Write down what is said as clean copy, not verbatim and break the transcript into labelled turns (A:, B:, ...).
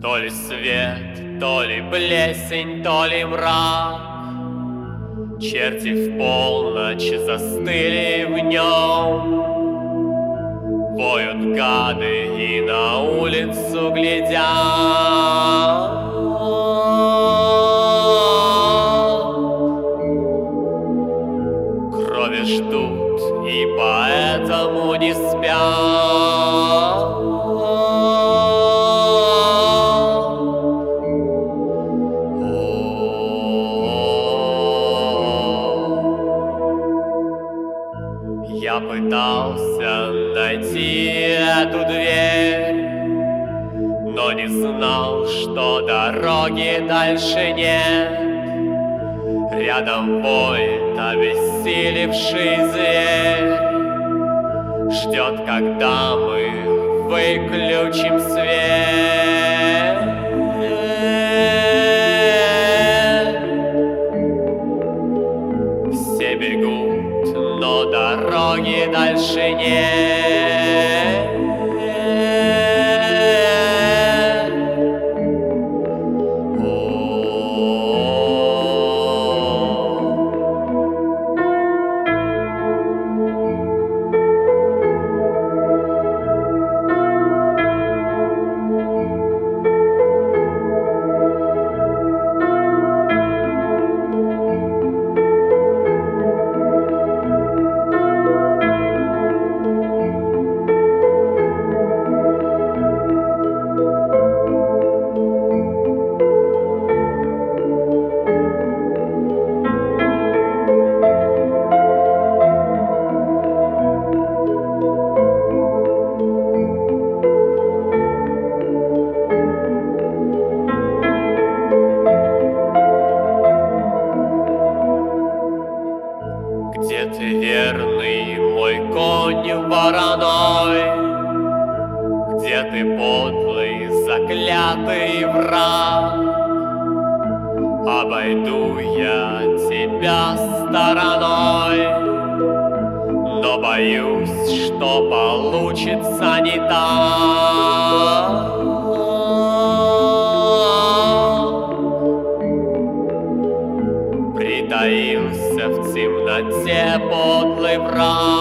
A: То ли свет, то ли плесень, то ли мрак. Черти в полночь застыли в нем. Воют гады и на улицу глядят. Крови ждут и поэтому не спят. Я пытался найти эту дверь, но не знал, что дороги дальше нет. Рядом воет обессилевший зверь, ждет, когда мы выключим свет. Все бегут, но дороги дальше нет. Где ты, верный мой конь вороной? Где ты, подлый, заклятый враг? Обойду я тебя стороной, но боюсь, что получится не так. Притаился в темноте подлый враг.